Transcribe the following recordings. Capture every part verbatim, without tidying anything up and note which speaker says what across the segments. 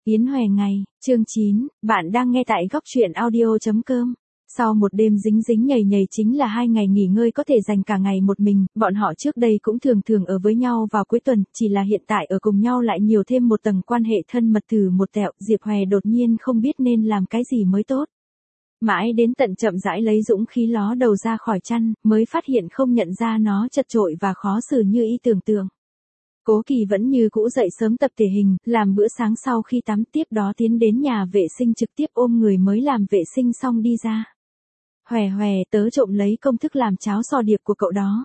Speaker 1: Yến Hòe ngày, chương chín, bạn đang nghe tại góc truyện audio chấm com. Sau một đêm dính dính nhầy nhầy chính là hai ngày nghỉ ngơi có thể dành cả ngày một mình, bọn họ trước đây cũng thường thường ở với nhau vào cuối tuần, chỉ là hiện tại ở cùng nhau lại nhiều thêm một tầng quan hệ thân mật thử một tẹo, Diệp Hòe đột nhiên không biết nên làm cái gì mới tốt. Mãi đến tận chậm rãi lấy dũng khí ló đầu ra khỏi chăn, mới phát hiện không nhận ra nó chật chội và khó xử như y tưởng tượng. Cố Kỳ vẫn như cũ dậy sớm tập thể hình, làm bữa sáng sau khi tắm, tiếp đó tiến đến nhà vệ sinh trực tiếp ôm người mới làm vệ sinh xong đi ra. Hòe Hòe, tớ trộm lấy công thức làm cháo sò điệp của cậu đó.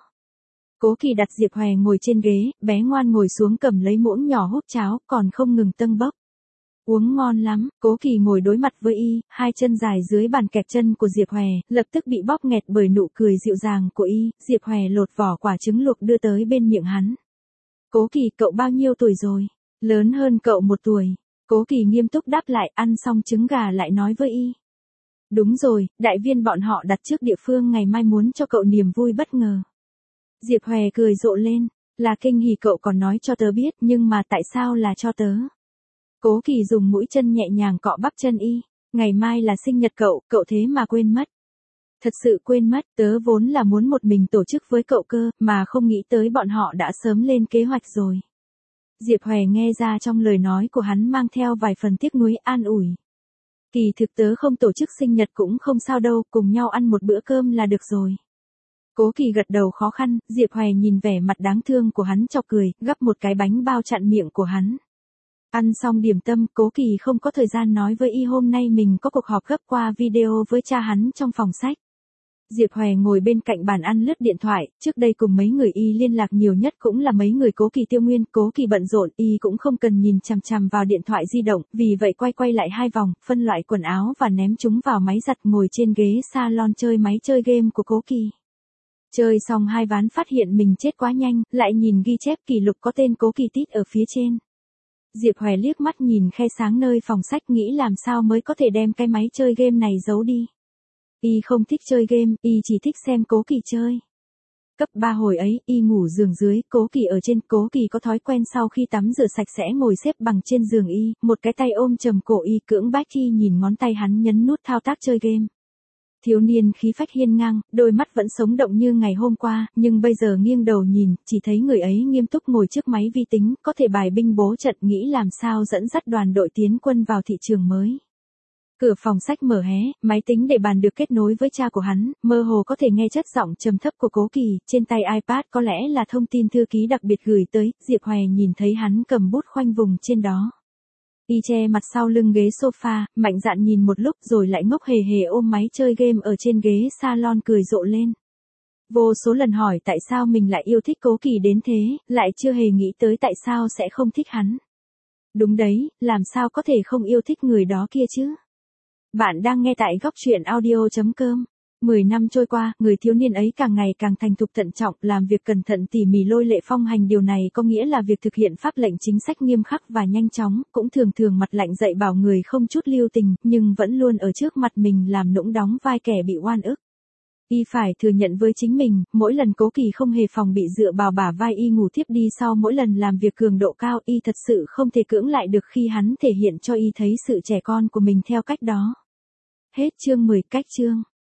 Speaker 1: Cố Kỳ đặt Diệp Hòe ngồi trên ghế, bé ngoan ngồi xuống cầm lấy muỗng nhỏ húp cháo, còn không ngừng tâng bốc. Uống ngon lắm. Cố Kỳ ngồi đối mặt với y, hai chân dài dưới bàn kẹp chân của Diệp Hòe, lập tức bị bóp nghẹt bởi nụ cười dịu dàng của y. Diệp Hòe lột vỏ quả trứng luộc đưa tới bên miệng hắn. Cố Kỳ, cậu bao nhiêu tuổi rồi? Lớn hơn cậu một tuổi. Cố Kỳ nghiêm túc đáp lại, ăn xong trứng gà lại nói với y. Đúng rồi, đại viên bọn họ đặt trước địa phương ngày mai muốn cho cậu niềm vui bất ngờ. Diệp Hòe cười rộ lên, là kinh hỉ cậu còn nói cho tớ biết, nhưng mà tại sao là cho tớ? Cố Kỳ dùng mũi chân nhẹ nhàng cọ bắp chân y, ngày mai là sinh nhật cậu, cậu thế mà quên mất. Thật sự quên mất, tớ vốn là muốn một mình tổ chức với cậu cơ, mà không nghĩ tới bọn họ đã sớm lên kế hoạch rồi. Diệp Hòe nghe ra trong lời nói của hắn mang theo vài phần tiếc nuối, an ủi. Kỳ thực tớ không tổ chức sinh nhật cũng không sao đâu, cùng nhau ăn một bữa cơm là được rồi. Cố Kỳ gật đầu khó khăn, Diệp Hòe nhìn vẻ mặt đáng thương của hắn chọc cười, gắp một cái bánh bao chặn miệng của hắn. Ăn xong điểm tâm, Cố Kỳ không có thời gian nói với y hôm nay mình có cuộc họp gấp qua video với cha hắn trong phòng sách. Diệp Hòe ngồi bên cạnh bàn ăn lướt điện thoại, trước đây cùng mấy người y liên lạc nhiều nhất cũng là mấy người Cố Kỳ Tiêu Nguyên, Cố Kỳ bận rộn, y cũng không cần nhìn chằm chằm vào điện thoại di động, vì vậy quay quay lại hai vòng, phân loại quần áo và ném chúng vào máy giặt, ngồi trên ghế salon chơi máy chơi game của Cố Kỳ. Chơi xong hai ván phát hiện mình chết quá nhanh, lại nhìn ghi chép kỷ lục có tên Cố Kỳ Tít ở phía trên. Diệp Hòe liếc mắt nhìn khe sáng nơi phòng sách, nghĩ làm sao mới có thể đem cái máy chơi game này giấu đi. Y không thích chơi game, y chỉ thích xem Cố Kỳ chơi. Cấp ba hồi ấy, y ngủ giường dưới, Cố Kỳ ở trên, Cố Kỳ có thói quen sau khi tắm rửa sạch sẽ ngồi xếp bằng trên giường y, một cái tay ôm chầm cổ y, cưỡng bách y nhìn ngón tay hắn nhấn nút thao tác chơi game. Thiếu niên khí phách hiên ngang, đôi mắt vẫn sống động như ngày hôm qua, nhưng bây giờ nghiêng đầu nhìn, chỉ thấy người ấy nghiêm túc ngồi trước máy vi tính, có thể bài binh bố trận, nghĩ làm sao dẫn dắt đoàn đội tiến quân vào thị trường mới. Cửa phòng sách mở hé, máy tính để bàn được kết nối với cha của hắn, mơ hồ có thể nghe chất giọng trầm thấp của Cố Kỳ, trên tay iPad có lẽ là thông tin thư ký đặc biệt gửi tới, Diệp Hòe nhìn thấy hắn cầm bút khoanh vùng trên đó. Y che mặt sau lưng ghế sofa, mạnh dạn nhìn một lúc rồi lại ngốc hề hề ôm máy chơi game ở trên ghế salon cười rộ lên. Vô số lần hỏi tại sao mình lại yêu thích Cố Kỳ đến thế, lại chưa hề nghĩ tới tại sao sẽ không thích hắn. Đúng đấy, làm sao có thể không yêu thích người đó kia chứ? Bạn đang nghe tại góc truyện audio chấm com. Mười năm trôi qua, người thiếu niên ấy càng ngày càng thành thục thận trọng, làm việc cẩn thận tỉ mỉ lôi lệ phong hành, điều này có nghĩa là việc thực hiện pháp lệnh chính sách nghiêm khắc và nhanh chóng, cũng thường thường mặt lạnh dạy bảo người không chút lưu tình, nhưng vẫn luôn ở trước mặt mình làm nũng đóng vai kẻ bị oan ức. Y phải thừa nhận với chính mình, mỗi lần Cố Kỳ không hề phòng bị dựa vào bả vai y ngủ thiếp đi sau mỗi lần làm việc cường độ cao, y thật sự không thể cưỡng lại được khi hắn thể hiện cho y thấy sự trẻ con của mình theo cách đó. Hết chương mười, cách chương.